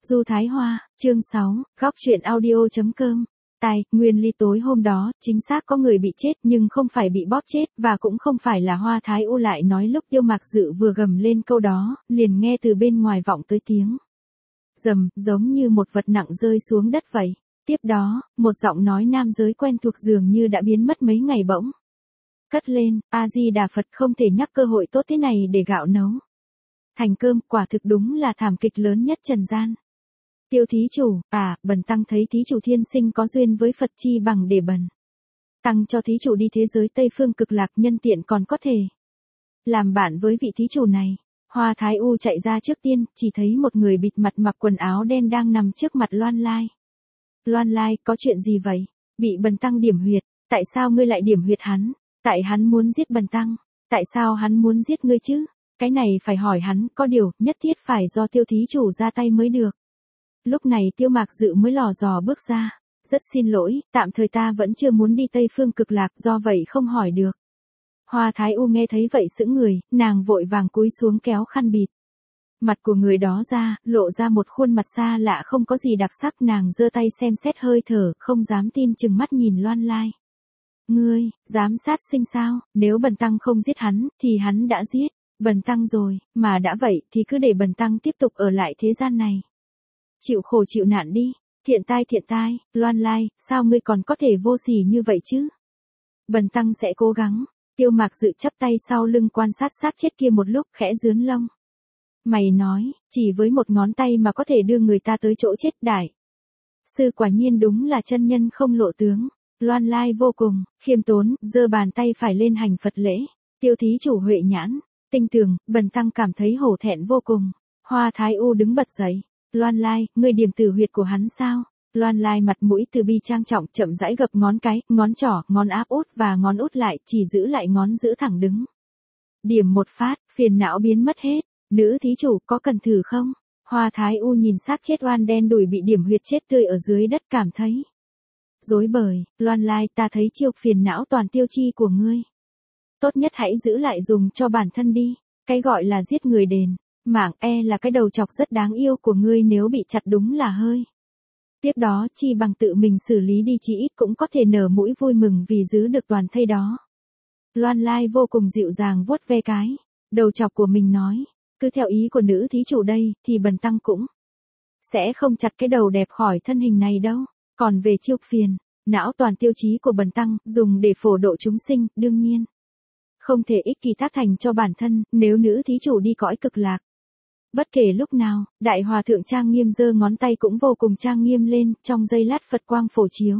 Du Thái Hoa, chương 6, góc truyện audio.com. Nguyên Ly tối hôm đó, chính xác có người bị chết nhưng không phải bị bóp chết và cũng không phải là Hoa Thái U lại nói lúc Tiêu Mạc Dự vừa gầm lên câu đó, liền nghe từ bên ngoài vọng tới tiếng rầm, giống như một vật nặng rơi xuống đất vậy. Tiếp đó, một giọng nói nam giới quen thuộc dường như đã biến mất mấy ngày bỗng cất lên, A-di-đà Phật, không thể nhắc cơ hội tốt thế này để gạo nấu thành cơm, quả thực đúng là thảm kịch lớn nhất trần gian. Tiêu thí chủ, bần tăng thấy thí chủ thiên sinh có duyên với Phật chi bằng để bần tăng cho thí chủ đi thế giới Tây Phương Cực Lạc, nhân tiện còn có thể làm bạn với vị thí chủ này. Hoa Thái U chạy ra trước tiên, chỉ thấy một người bịt mặt mặc quần áo đen đang nằm trước mặt Loan Lai. Loan Lai, có chuyện gì vậy? Bị bần tăng điểm huyệt, tại sao ngươi lại điểm huyệt hắn? Tại hắn muốn giết bần tăng. Tại sao hắn muốn giết ngươi chứ? Cái này phải hỏi hắn, có điều, nhất thiết phải do tiêu thí chủ ra tay mới được. Lúc này Tiêu Mạc Dự mới lò dò bước ra. Rất xin lỗi, tạm thời ta vẫn chưa muốn đi Tây Phương Cực Lạc, do vậy không hỏi được. Hoa Thái U nghe thấy vậy sững người, nàng vội vàng cúi xuống kéo khăn bịt mặt của người đó ra, lộ ra một khuôn mặt xa lạ không có gì đặc sắc. Nàng giơ tay xem xét hơi thở, không dám tin chừng mắt nhìn Loan Lai. Ngươi, dám sát sinh sao? Nếu bần tăng không giết hắn, thì hắn đã giết bần tăng rồi, mà đã vậy thì cứ để bần tăng tiếp tục ở lại thế gian này. Chịu khổ chịu nạn đi. Thiện tai, Loan Lai, sao ngươi còn có thể vô sỉ như vậy chứ? Bần tăng sẽ cố gắng. Tiêu Mạc Dự chắp tay sau lưng quan sát xác chết kia một lúc, khẽ rướn lông mày nói, chỉ với một ngón tay mà có thể đưa người ta tới chỗ chết. Đại sư quả nhiên đúng là chân nhân không lộ tướng. Loan Lai vô cùng khiêm tốn, giơ bàn tay phải lên hành Phật lễ. Tiêu thí chủ huệ nhãn tinh tường, bần tăng cảm thấy hổ thẹn vô cùng. Hoa Thái U đứng bật dậy. Loan Lai, ngươi điểm tử huyệt của hắn sao? Loan Lai mặt mũi từ bi trang trọng, chậm rãi gập ngón cái, ngón trỏ, ngón áp út và ngón út lại, chỉ giữ lại ngón giữ thẳng đứng. Điểm một phát, phiền não biến mất hết. Nữ thí chủ, có cần thử không? Hoa Thái U nhìn xác chết oan đen đùi bị điểm huyệt chết tươi ở dưới đất, cảm thấy rối bời. Loan Lai, ta thấy chiêu phiền não toàn tiêu chi của ngươi. Tốt nhất hãy giữ lại dùng cho bản thân đi. Cái gọi là giết người đền mạng, là cái đầu chọc rất đáng yêu của ngươi, nếu bị chặt đúng là hơi. Tiếp đó chi bằng tự mình xử lý đi, chỉ ít cũng có thể nở mũi vui mừng vì giữ được toàn thây đó. Loan Lai vô cùng dịu dàng vuốt ve cái đầu chọc của mình, nói, cứ theo ý của nữ thí chủ đây, thì bần tăng cũng sẽ không chặt cái đầu đẹp khỏi thân hình này đâu. Còn về chiêu phiền não toàn tiêu chí của bần tăng, dùng để phổ độ chúng sinh, đương nhiên không thể ích kỷ tác thành cho bản thân. Nếu nữ thí chủ đi cõi cực lạc, bất kể lúc nào, đại hòa thượng trang nghiêm giơ ngón tay cũng vô cùng trang nghiêm lên, trong giây lát Phật quang phổ chiếu.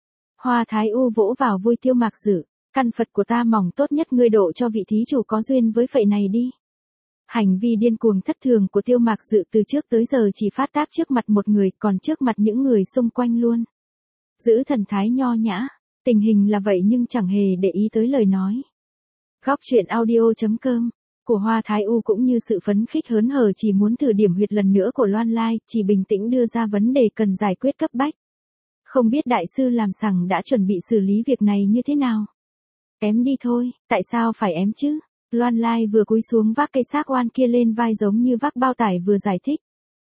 Hoa Thái U vỗ vào vui Tiêu Mạc Dự, căn Phật của ta mỏng, tốt nhất ngươi độ cho vị thí chủ có duyên với phệ này đi. Hành vi điên cuồng thất thường của Tiêu Mạc Dự từ trước tới giờ chỉ phát tác trước mặt một người, còn trước mặt những người xung quanh luôn giữ thần thái nho nhã. Tình hình là vậy nhưng chẳng hề để ý tới lời nói góc truyện audio.com của Hoa Thái U, cũng như sự phấn khích hớn hở chỉ muốn thử điểm huyệt lần nữa của Loan Lai, chỉ bình tĩnh đưa ra vấn đề cần giải quyết cấp bách. Không biết đại sư làm sằng đã chuẩn bị xử lý việc này như thế nào? Ém đi thôi, tại sao phải ém chứ? Loan Lai vừa cúi xuống vác cây xác oan kia lên vai giống như vác bao tải, vừa giải thích.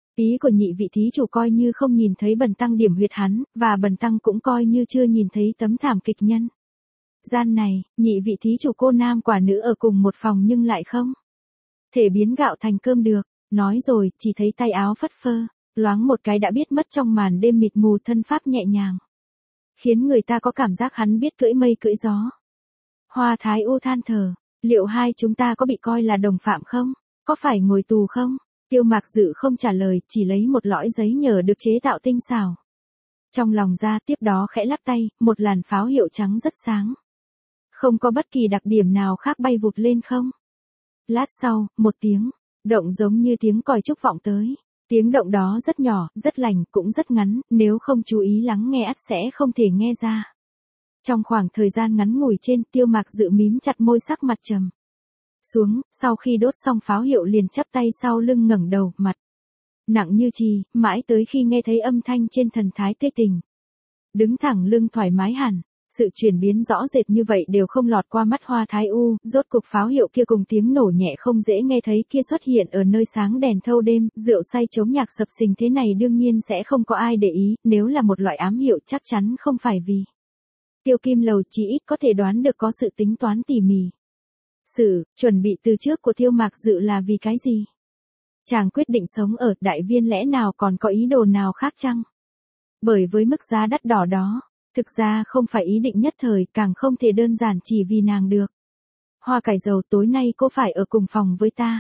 Ý của nhị vị thí chủ coi như không nhìn thấy bần tăng điểm huyệt hắn, và bần tăng cũng coi như chưa nhìn thấy tấm thảm kịch nhân gian này. Nhị vị thí chủ cô nam quả nữ ở cùng một phòng nhưng lại không thể biến gạo thành cơm được. Nói rồi, chỉ thấy tay áo phất phơ, loáng một cái đã biết mất trong màn đêm mịt mù, thân pháp nhẹ nhàng, khiến người ta có cảm giác hắn biết cưỡi mây cưỡi gió. Hoa Thái U than thở, liệu hai chúng ta có bị coi là đồng phạm không? Có phải ngồi tù không? Tiêu Mạc Dự không trả lời, chỉ lấy một lõi giấy nhờ được chế tạo tinh xảo trong lòng ra, tiếp đó khẽ lắc tay, một làn pháo hiệu trắng rất sáng, không có bất kỳ đặc điểm nào khác bay vụt lên không. Lát sau, một tiếng động giống như tiếng còi trúc vọng tới. Tiếng động đó rất nhỏ, rất lành, cũng rất ngắn, nếu không chú ý lắng nghe ắt sẽ không thể nghe ra. Trong khoảng thời gian ngắn ngủi trên, Tiêu Mạc Dự mím chặt môi, sắc mặt trầm xuống, sau khi đốt xong pháo hiệu liền chắp tay sau lưng, ngẩng đầu, mặt nặng như chì, mãi tới khi nghe thấy âm thanh trên, thần thái tươi tỉnh, đứng thẳng lưng thoải mái hẳn. Sự chuyển biến rõ rệt như vậy đều không lọt qua mắt Hoa Thái U, rốt cục pháo hiệu kia cùng tiếng nổ nhẹ không dễ nghe thấy kia xuất hiện ở nơi sáng đèn thâu đêm, rượu say chống nhạc sập sình thế này đương nhiên sẽ không có ai để ý, nếu là một loại ám hiệu chắc chắn không phải vì. Tiêu Kim Lầu chỉ ít có thể đoán được có sự tính toán tỉ mỉ. Sự chuẩn bị từ trước của Tiêu Mạc Dự là vì cái gì? Chàng quyết định sống ở Đại Viên lẽ nào còn có ý đồ nào khác chăng? Bởi với mức giá đắt đỏ đó, thực ra không phải ý định nhất thời, càng không thể đơn giản chỉ vì nàng được. Hoa cải dầu, tối nay cô phải ở cùng phòng với ta.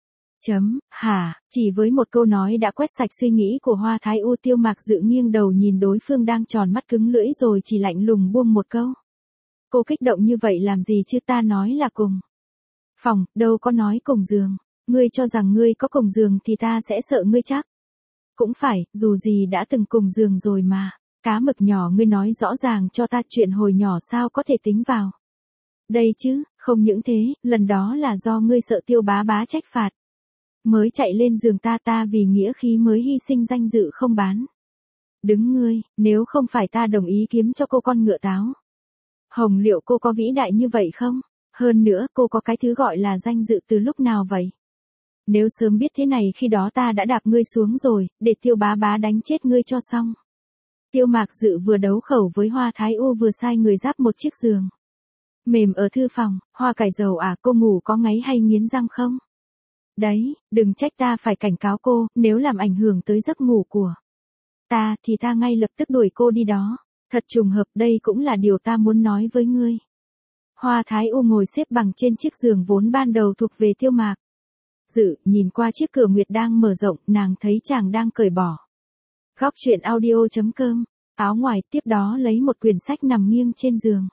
Hả, chỉ với một câu nói đã quét sạch suy nghĩ của Hoa Thái U. Tiêu Mạc Dự nghiêng đầu nhìn đối phương đang tròn mắt cứng lưỡi rồi chỉ lạnh lùng buông một câu. Cô kích động như vậy làm gì chứ, ta nói là cùng phòng, đâu có nói cùng giường. Ngươi cho rằng ngươi có cùng giường thì ta sẽ sợ ngươi chắc. Cũng phải, dù gì đã từng cùng giường rồi mà. Cá mực nhỏ, ngươi nói rõ ràng cho ta chuyện hồi nhỏ sao có thể tính vào đây chứ, không những thế, lần đó là do ngươi sợ Tiêu bá bá trách phạt. Mới chạy lên giường ta vì nghĩa khí mới hy sinh danh dự không bán. Đứng ngươi, nếu không phải ta đồng ý kiếm cho cô con ngựa táo. Hồng, liệu cô có vĩ đại như vậy không? Hơn nữa, cô có cái thứ gọi là danh dự từ lúc nào vậy? Nếu sớm biết thế này khi đó ta đã đạp ngươi xuống rồi, để Tiêu bá bá đánh chết ngươi cho xong. Tiêu Mạc Dự vừa đấu khẩu với Hoa Thái U vừa sai người giáp một chiếc giường mềm ở thư phòng. Hoa cải dầu à, cô ngủ có ngáy hay nghiến răng không? Đấy, đừng trách ta phải cảnh cáo cô, nếu làm ảnh hưởng tới giấc ngủ của ta thì ta ngay lập tức đuổi cô đi đó. Thật trùng hợp, đây cũng là điều ta muốn nói với ngươi. Hoa Thái U ngồi xếp bằng trên chiếc giường vốn ban đầu thuộc về Tiêu Mạc Dự, nhìn qua chiếc cửa nguyệt đang mở rộng, nàng thấy chàng đang cởi bỏ góc truyện audio.com áo ngoài, tiếp đó lấy một quyển sách nằm nghiêng trên giường.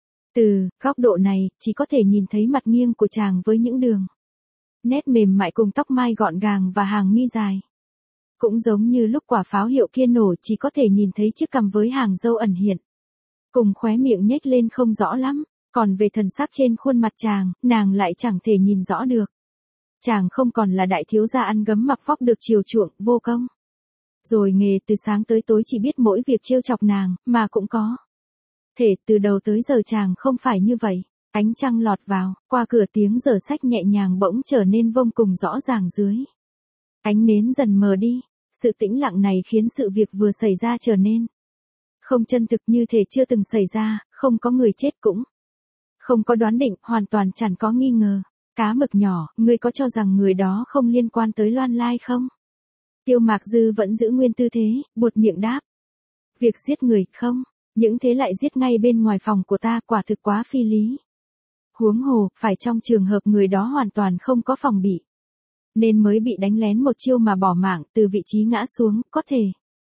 Từ góc độ này, chỉ có thể nhìn thấy mặt nghiêng của chàng với những đường nét mềm mại cùng tóc mai gọn gàng và hàng mi dài. Cũng giống như lúc quả pháo hiệu kia nổ, chỉ có thể nhìn thấy chiếc cằm với hàng râu ẩn hiện. Cùng khóe miệng nhếch lên không rõ lắm, còn về thần sắc trên khuôn mặt chàng, nàng lại chẳng thể nhìn rõ được. Chàng không còn là đại thiếu gia ăn gấm mặc vóc được chiều chuộng, vô công. Rồi nghề từ sáng tới tối chỉ biết mỗi việc trêu chọc nàng, mà cũng có thể từ đầu tới giờ chàng không phải như vậy. Ánh trăng lọt vào, qua cửa tiếng giờ sách nhẹ nhàng bỗng trở nên vô cùng rõ ràng dưới. Ánh nến dần mờ đi, sự tĩnh lặng này khiến sự việc vừa xảy ra trở nên không chân thực, như thể chưa từng xảy ra, không có người chết cũng không có đoán định, hoàn toàn chẳng có nghi ngờ. Cá mực nhỏ, ngươi có cho rằng người đó không liên quan tới Loan Lai không? Tiêu Mạc Dư vẫn giữ nguyên tư thế, buột miệng đáp. Việc giết người, không, những thế lại giết ngay bên ngoài phòng của ta, quả thực quá phi lý. Huống hồ, phải trong trường hợp người đó hoàn toàn không có phòng bị, nên mới bị đánh lén một chiêu mà bỏ mạng, từ vị trí ngã xuống, có thể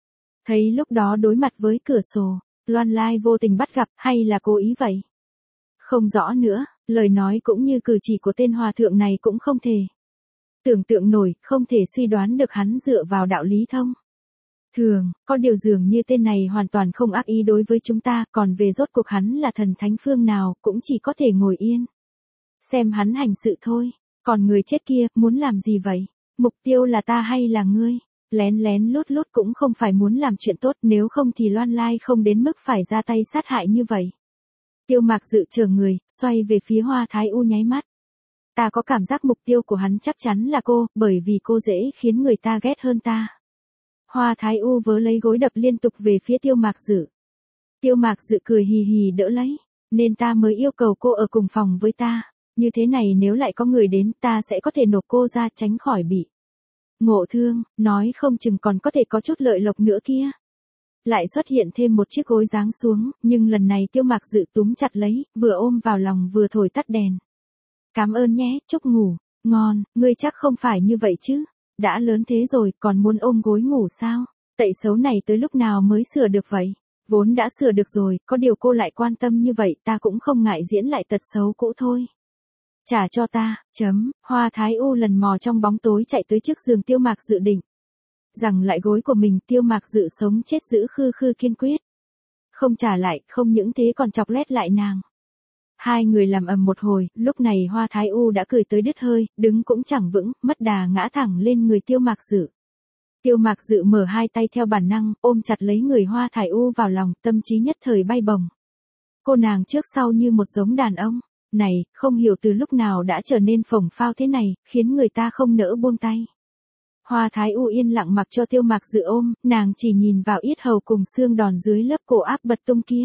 thấy lúc đó đối mặt với cửa sổ, Loan Lai vô tình bắt gặp, hay là cố ý vậy? Không rõ nữa, lời nói cũng như cử chỉ của tên hòa thượng này cũng không thể tưởng tượng nổi, không thể suy đoán được hắn dựa vào đạo lý thông thường, có điều dường như tên này hoàn toàn không ác ý đối với chúng ta, còn về rốt cuộc hắn là thần thánh phương nào, cũng chỉ có thể ngồi yên xem hắn hành sự thôi. Còn người chết kia, muốn làm gì vậy? Mục tiêu là ta hay là ngươi? Lén lén lút lút cũng không phải muốn làm chuyện tốt, nếu không thì Loan Lai không đến mức phải ra tay sát hại như vậy. Tiêu Mạc Dự chờ người, xoay về phía Hoa Thái U nháy mắt. Ta có cảm giác mục tiêu của hắn chắc chắn là cô, bởi vì cô dễ khiến người ta ghét hơn ta. Hoa Thái U vớ lấy gối đập liên tục về phía Tiêu Mạc Dự. Tiêu Mạc Dự cười hì hì đỡ lấy, nên ta mới yêu cầu cô ở cùng phòng với ta. Như thế này nếu lại có người đến, ta sẽ có thể nộp cô ra tránh khỏi bị ngộ thương, nói không chừng còn có thể có chút lợi lộc nữa kia. Lại xuất hiện thêm một chiếc gối giáng xuống, nhưng lần này Tiêu Mạc Dự túm chặt lấy, vừa ôm vào lòng vừa thổi tắt đèn. Cảm ơn nhé, chúc ngủ ngon, ngươi chắc không phải như vậy chứ? Đã lớn thế rồi, còn muốn ôm gối ngủ sao? Tật xấu này tới lúc nào mới sửa được vậy? Vốn đã sửa được rồi, có điều cô lại quan tâm như vậy, ta cũng không ngại diễn lại tật xấu cũ thôi. Trả cho ta, Hoa Thái U lần mò trong bóng tối chạy tới trước giường Tiêu Mạc Dự định rằng lại gối của mình. Tiêu Mạc Dự sống chết giữ khư khư kiên quyết không trả lại, không những thế còn chọc lét lại nàng. Hai người làm ầm một hồi, lúc này Hoa Thái U đã cười tới đứt hơi, đứng cũng chẳng vững, mất đà ngã thẳng lên người Tiêu Mạc Dự. Tiêu Mạc Dự mở hai tay theo bản năng, ôm chặt lấy người Hoa Thái U vào lòng, tâm trí nhất thời bay bổng. Cô nàng trước sau như một giống đàn ông. Này, không hiểu từ lúc nào đã trở nên phồng phao thế này, khiến người ta không nỡ buông tay. Hoa Thái U yên lặng mặc cho Tiêu Mạc Dự ôm, nàng chỉ nhìn vào yết hầu cùng xương đòn dưới lớp cổ áp bật tung kia.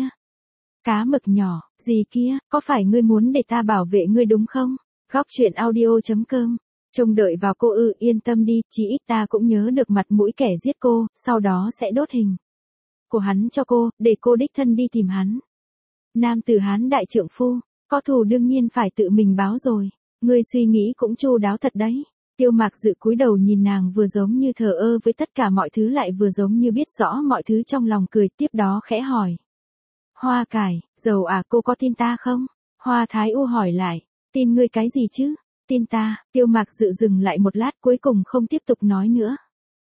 Cá mực nhỏ, gì kia, có phải ngươi muốn để ta bảo vệ ngươi đúng không? Góc chuyện audio.com. Trông đợi vào cô ư, yên tâm đi, chí ít ta cũng nhớ được mặt mũi kẻ giết cô, sau đó sẽ đốt hình của hắn cho cô, để cô đích thân đi tìm hắn. Nam tử Hán đại trượng phu, có thù đương nhiên phải tự mình báo rồi. Ngươi suy nghĩ cũng chu đáo thật đấy. Tiêu Mạc Dự cúi đầu nhìn nàng vừa giống như thờ ơ với tất cả mọi thứ lại vừa giống như biết rõ mọi thứ trong lòng cười, tiếp đó khẽ hỏi. Hoa cải, dầu à, cô có tin ta không? Hoa Thái U hỏi lại, tin ngươi cái gì chứ? Tin ta. Tiêu Mạc Dự dừng lại một lát cuối cùng không tiếp tục nói nữa.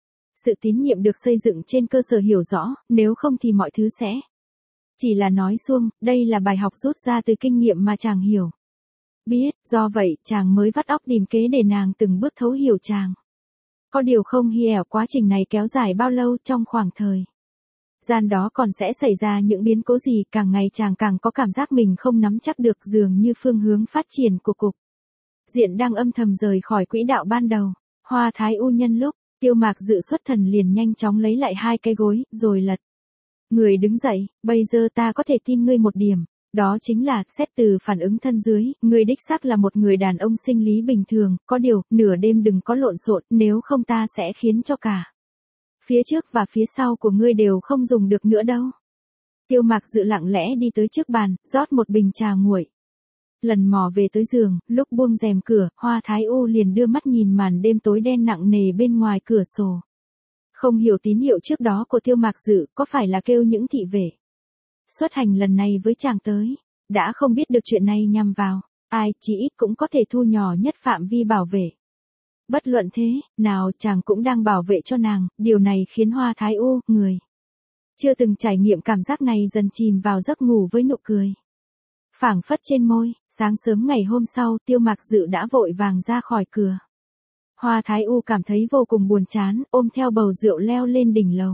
Sự tín nhiệm được xây dựng trên cơ sở hiểu rõ, nếu không thì mọi thứ sẽ chỉ là nói suông, đây là bài học rút ra từ kinh nghiệm mà chàng hiểu. Biết, do vậy chàng mới vắt óc tìm kế để nàng từng bước thấu hiểu chàng. Có điều không hiểu quá trình này kéo dài bao lâu, trong khoảng thời gian đó còn sẽ xảy ra những biến cố gì, càng ngày chàng càng có cảm giác mình không nắm chắc được, dường như phương hướng phát triển của cục diện đang âm thầm rời khỏi quỹ đạo ban đầu. Hoa Thái U nhân lúc Tiêu Mạc Dự xuất thần liền nhanh chóng lấy lại hai cái gối, rồi lật người đứng dậy. Bây giờ ta có thể tin ngươi một điểm, đó chính là, xét từ phản ứng thân dưới, ngươi đích xác là một người đàn ông sinh lý bình thường, có điều, nửa đêm đừng có lộn xộn, nếu không ta sẽ khiến cho cả phía trước và phía sau của ngươi đều không dùng được nữa đâu. Tiêu Mạc Dự lặng lẽ đi tới trước bàn, rót một bình trà nguội. Lần mò về tới giường, lúc buông rèm cửa, Hoa Thái U liền đưa mắt nhìn màn đêm tối đen nặng nề bên ngoài cửa sổ. Không hiểu tín hiệu trước đó của Tiêu Mạc Dự có phải là kêu những thị vệ xuất hành lần này với chàng tới, đã không biết được chuyện này nhằm vào ai, chỉ ít cũng có thể thu nhỏ nhất phạm vi bảo vệ. Bất luận thế nào chàng cũng đang bảo vệ cho nàng, điều này khiến Hoa Thái U, người chưa từng trải nghiệm cảm giác này, dần chìm vào giấc ngủ với nụ cười phảng phất trên môi. Sáng sớm ngày hôm sau, Tiêu Mạc Dự đã vội vàng ra khỏi cửa. Hoa Thái U cảm thấy vô cùng buồn chán, ôm theo bầu rượu leo lên đỉnh lầu.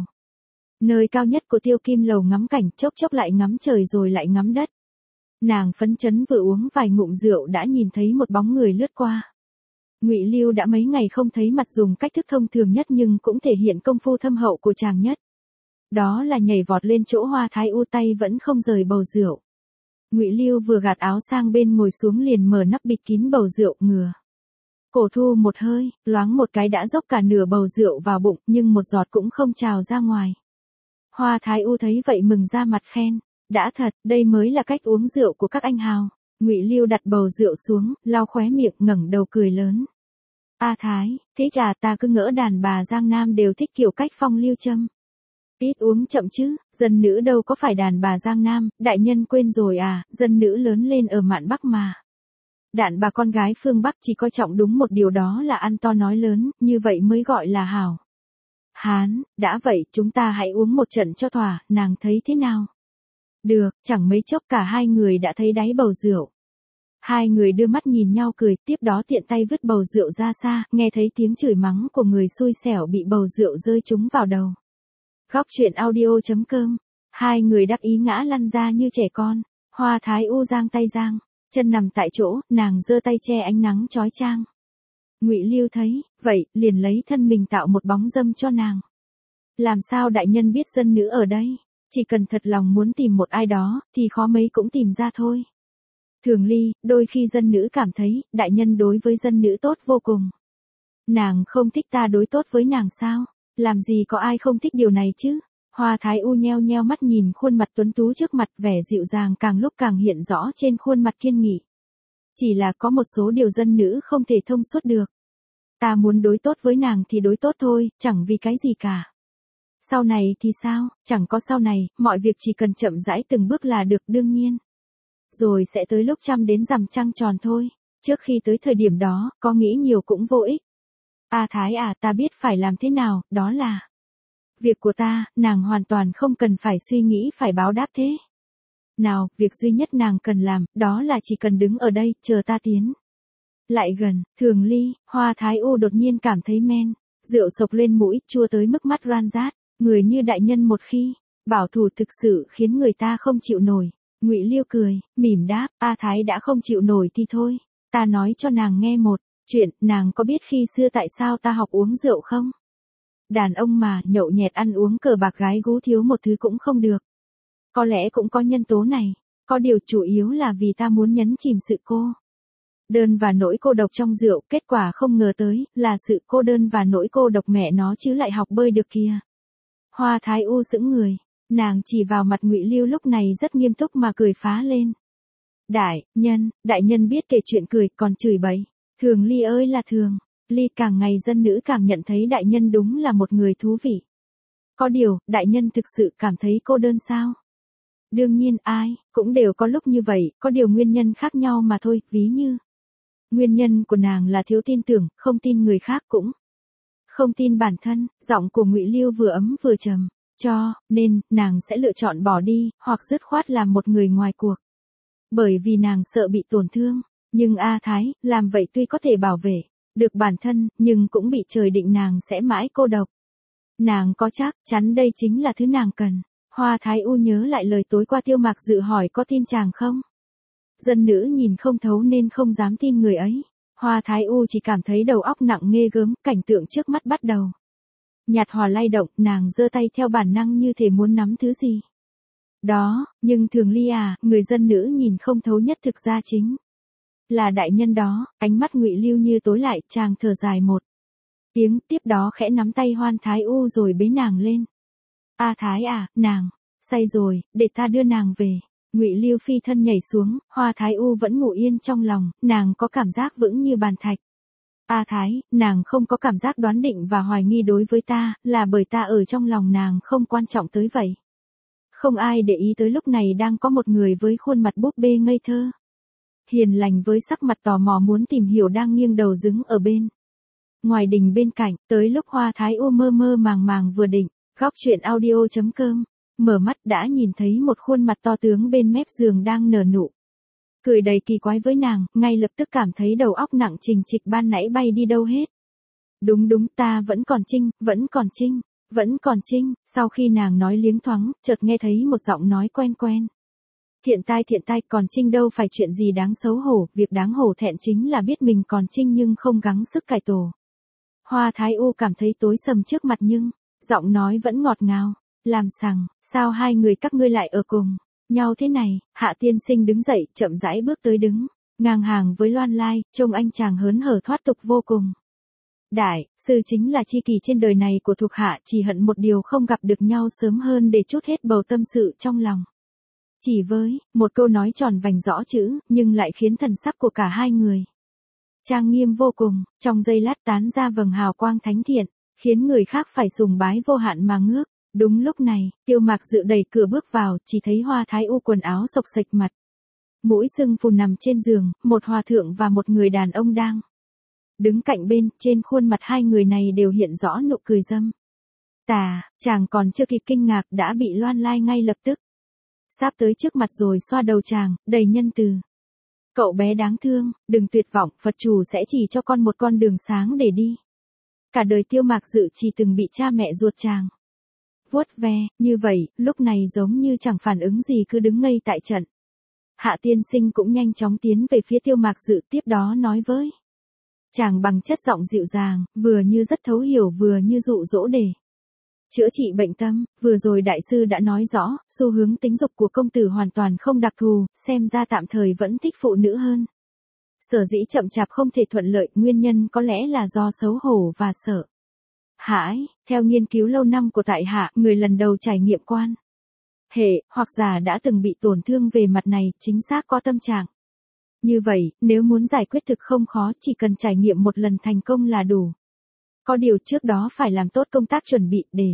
Nơi cao nhất của Tiêu Kim lầu ngắm cảnh, chốc chốc lại ngắm trời rồi lại ngắm đất. Nàng phấn chấn vừa uống vài ngụm rượu đã nhìn thấy một bóng người lướt qua. Ngụy Lưu đã mấy ngày không thấy mặt, dùng cách thức thông thường nhất nhưng cũng thể hiện công phu thâm hậu của chàng nhất. Đó là nhảy vọt lên chỗ Hoa Thái U, tay vẫn không rời bầu rượu. Ngụy Lưu vừa gạt áo sang bên ngồi xuống liền mở nắp bịt kín bầu rượu, ngửa cổ thu một hơi, loáng một cái đã dốc cả nửa bầu rượu vào bụng, nhưng một giọt cũng không trào ra ngoài. Hoa Thái U thấy vậy mừng ra mặt khen, đã thật, đây mới là cách uống rượu của các anh hào. Ngụy Lưu đặt bầu rượu xuống, lau khóe miệng, ngẩng đầu cười lớn. A Thái, thích à, ta cứ ngỡ đàn bà Giang Nam đều thích kiểu cách phong lưu châm. Ít uống chậm chứ, dân nữ đâu có phải đàn bà Giang Nam, đại nhân quên rồi à, dân nữ lớn lên ở mạn Bắc mà. Đàn bà con gái phương Bắc chỉ coi trọng đúng một điều, đó là ăn to nói lớn, như vậy mới gọi là hảo hán. Đã vậy chúng ta hãy uống một trận cho thỏa, nàng thấy thế nào? Được, chẳng mấy chốc cả hai người đã thấy đáy bầu rượu. Hai người đưa mắt nhìn nhau cười, tiếp đó tiện tay vứt bầu rượu ra xa, nghe thấy tiếng chửi mắng của người xui xẻo bị bầu rượu rơi trúng vào đầu. Góc chuyện audio.com. Hai người đắc ý ngã lăn ra như trẻ con. Hoa Thái U giang tay giang chân nằm tại chỗ, nàng giơ tay che ánh nắng chói chang. Ngụy Lưu thấy vậy, liền lấy thân mình tạo một bóng dâm cho nàng. Làm sao đại nhân biết dân nữ ở đây? Chỉ cần thật lòng muốn tìm một ai đó, thì khó mấy cũng tìm ra thôi. Thường Ly, đôi khi dân nữ cảm thấy, đại nhân đối với dân nữ tốt vô cùng. Nàng không thích ta đối tốt với nàng sao? Làm gì có ai không thích điều này chứ? Hoa Thái U nheo nheo mắt nhìn khuôn mặt tuấn tú trước mặt, vẻ dịu dàng càng lúc càng hiện rõ trên khuôn mặt kiên nghị. Chỉ là có một số điều dân nữ không thể thông suốt được. Ta muốn đối tốt với nàng thì đối tốt thôi, chẳng vì cái gì cả. Sau này thì sao? Chẳng có sau này, mọi việc chỉ cần chậm rãi từng bước là được, đương nhiên. Rồi sẽ tới lúc trăm đến rằm trăng tròn thôi. Trước khi tới thời điểm đó, có nghĩ nhiều cũng vô ích. A Thái à, ta biết phải làm thế nào, đó là việc của ta, nàng hoàn toàn không cần phải suy nghĩ phải báo đáp thế nào, việc duy nhất nàng cần làm, đó là chỉ cần đứng ở đây, chờ ta tiến lại gần. Thường Ly, Hoa Thái U đột nhiên cảm thấy men rượu sộc lên mũi, chua tới mức mắt ran rát. Người như đại nhân một khi bảo thủ thực sự khiến người ta không chịu nổi. Ngụy Liêu cười, mỉm đáp, A Thái đã không chịu nổi thì thôi, ta nói cho nàng nghe một chuyện, nàng có biết khi xưa tại sao ta học uống rượu không? Đàn ông mà, nhậu nhẹt ăn uống cờ bạc gái gú thiếu một thứ cũng không được. Có lẽ cũng có nhân tố này, có điều chủ yếu là vì ta muốn nhấn chìm sự cô đơn và nỗi cô độc trong rượu, kết quả không ngờ tới, là sự cô đơn và nỗi cô độc mẹ nó chứ lại học bơi được kìa. Hoa Thái U sững người, nàng chỉ vào mặt Ngụy Liêu lúc này rất nghiêm túc mà cười phá lên. Đại nhân biết kể chuyện cười, còn chửi bậy. Thường Ly ơi là thường, Ly càng ngày dân nữ càng nhận thấy đại nhân đúng là một người thú vị. Có điều, đại nhân thực sự cảm thấy cô đơn sao? Đương nhiên ai, cũng đều có lúc như vậy, có điều nguyên nhân khác nhau mà thôi, ví như. Nguyên nhân của nàng là thiếu tin tưởng, không tin người khác cũng. Không tin bản thân, giọng của Ngụy Liêu vừa ấm vừa trầm, cho nên, nàng sẽ lựa chọn bỏ đi, hoặc dứt khoát làm một người ngoài cuộc. Bởi vì nàng sợ bị tổn thương, nhưng A Thái, làm vậy tuy có thể bảo vệ được bản thân, nhưng cũng bị trời định nàng sẽ mãi cô độc. Nàng có chắc chắn đây chính là thứ nàng cần. Hoa Thái U nhớ lại lời tối qua Tiêu Mạc Dự hỏi có tin chàng không? Dân nữ nhìn không thấu nên không dám tin người ấy. Hoa Thái U chỉ cảm thấy đầu óc nặng ghê gớm, cảnh tượng trước mắt bắt đầu nhạt hòa lay động, nàng giơ tay theo bản năng như thể muốn nắm thứ gì đó, nhưng Thường Ly à, người dân nữ nhìn không thấu nhất thực ra chính là đại nhân đó. Ánh mắt Ngụy Liêu như tối lại, chàng thở dài một tiếng, tiếp đó khẽ nắm tay Hoan Thái U rồi bế nàng lên. A Thái à, nàng say rồi, để ta đưa nàng về. Ngụy Liêu phi thân nhảy xuống, Hoa Thái U vẫn ngủ yên trong lòng, nàng có cảm giác vững như bàn thạch. A Thái, nàng không có cảm giác đoán định và hoài nghi đối với ta, là bởi ta ở trong lòng nàng không quan trọng tới vậy. Không ai để ý tới lúc này đang có một người với khuôn mặt búp bê ngây thơ, hiền lành với sắc mặt tò mò muốn tìm hiểu đang nghiêng đầu đứng ở bên ngoài đình bên cạnh. Tới lúc Hoa Thái U mơ mơ màng màng vừa định góc chuyện audio.com mở mắt đã nhìn thấy một khuôn mặt to tướng bên mép giường đang nở nụ cười đầy kỳ quái với nàng, ngay lập tức cảm thấy đầu óc nặng trình trịch ban nãy bay đi đâu hết. Đúng, ta vẫn còn trinh. Sau khi nàng nói liếng thoáng, chợt nghe thấy một giọng nói quen quen. Thiện tai, còn trinh đâu phải chuyện gì đáng xấu hổ, việc đáng hổ thẹn chính là biết mình còn trinh nhưng không gắng sức cải tổ. Hoa Thái U cảm thấy tối sầm trước mặt nhưng, giọng nói vẫn ngọt ngào, làm sằng, sao hai người các ngươi lại ở cùng nhau thế này? Hạ tiên sinh đứng dậy, chậm rãi bước tới đứng ngang hàng với Loan Lai, trông anh chàng hớn hở thoát tục vô cùng. Đại sư chính là tri kỷ trên đời này của thuộc hạ, chỉ hận một điều không gặp được nhau sớm hơn để trút hết bầu tâm sự trong lòng. Chỉ với một câu nói tròn vành rõ chữ, nhưng lại khiến thần sắc của cả hai người trang nghiêm vô cùng, trong giây lát tán ra vầng hào quang thánh thiện, khiến người khác phải sùng bái vô hạn mà ngước. Đúng lúc này, Tiêu Mạc Dự đẩy cửa bước vào, chỉ thấy Hoa Thái U quần áo xộc xệch mặt mũi sưng phù nằm trên giường, một hòa thượng và một người đàn ông đang đứng cạnh bên, trên khuôn mặt hai người này đều hiện rõ nụ cười dâm tà. Chàng còn chưa kịp kinh ngạc đã bị Loan Lai ngay lập tức sáp tới trước mặt rồi xoa đầu chàng, đầy nhân từ. Cậu bé đáng thương, đừng tuyệt vọng, Phật chủ sẽ chỉ cho con một con đường sáng để đi. Cả đời Tiêu Mạc Dự chỉ từng bị cha mẹ ruột chàng vuốt ve, như vậy, lúc này giống như chẳng phản ứng gì cứ đứng ngây tại trận. Hạ tiên sinh cũng nhanh chóng tiến về phía Tiêu Mạc Dự, tiếp đó nói với chàng bằng chất giọng dịu dàng, vừa như rất thấu hiểu vừa như dụ dỗ để chữa trị bệnh tâm. Vừa rồi đại sư đã nói rõ, xu hướng tính dục của công tử hoàn toàn không đặc thù, xem ra tạm thời vẫn thích phụ nữ hơn. Sở dĩ chậm chạp không thể thuận lợi, nguyên nhân có lẽ là do xấu hổ và sợ hãi. Theo nghiên cứu lâu năm của tại hạ, người lần đầu trải nghiệm quan hệ, hoặc giả đã từng bị tổn thương về mặt này, chính xác có tâm trạng như vậy, nếu muốn giải quyết thực không khó, chỉ cần trải nghiệm một lần thành công là đủ. Có điều trước đó phải làm tốt công tác chuẩn bị để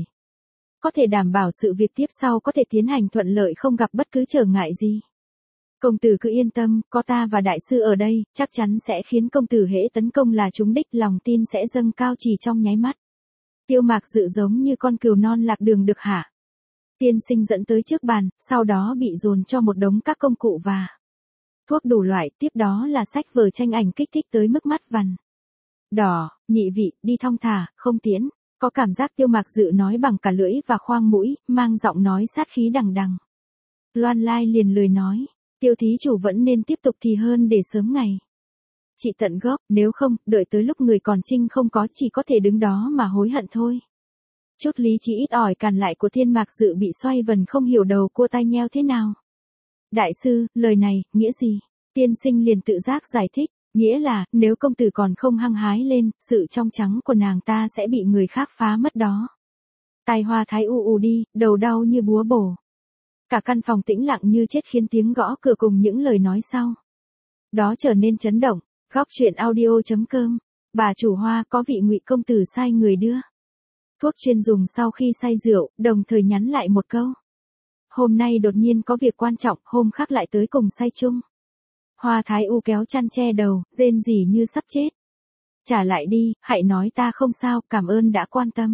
có thể đảm bảo sự việc tiếp sau có thể tiến hành thuận lợi không gặp bất cứ trở ngại gì. Công tử cứ yên tâm, có ta và đại sư ở đây, chắc chắn sẽ khiến công tử hễ tấn công là trúng đích, lòng tin sẽ dâng cao chỉ trong nháy mắt. Tiêu Mạc Dự giống như con cừu non lạc đường được Hạ tiên sinh dẫn tới trước bàn, sau đó bị dồn cho một đống các công cụ và thuốc đủ loại, tiếp đó là sách vở tranh ảnh kích thích tới mức mắt vằn đỏ. Nhị vị, đi thong thả, không tiễn. Có cảm giác Tiêu Mạc Dự nói bằng cả lưỡi và khoang mũi, mang giọng nói sát khí đằng đằng. Loan Lai liền lười nói. Tiêu thí chủ vẫn nên tiếp tục thì hơn để sớm ngày. Chị tận gốc, nếu không, đợi tới lúc người còn trinh không có chỉ có thể đứng đó mà hối hận thôi. Chút lý trí ít ỏi càn lại của Thiên Mạc Dự bị xoay vần không hiểu đầu cua tai nheo thế nào. Đại sư, lời này, nghĩa gì? Tiên sinh liền tự giác giải thích, nghĩa là, nếu công tử còn không hăng hái lên, sự trong trắng của nàng ta sẽ bị người khác phá mất đó. Tai Hoa Thái u đi, đầu đau như búa bổ. Cả căn phòng tĩnh lặng như chết khiến tiếng gõ cửa cùng những lời nói sau đó trở nên chấn động. Góc truyện audio.com. Bà chủ Hoa, có vị Ngụy công tử sai người đưa thuốc chuyên dùng sau khi say rượu, đồng thời nhắn lại một câu. Hôm nay đột nhiên có việc quan trọng, hôm khác lại tới cùng say chung. Hoa Thái U kéo chăn che đầu, rên rỉ như sắp chết. Trả lại đi, hãy nói ta không sao, cảm ơn đã quan tâm.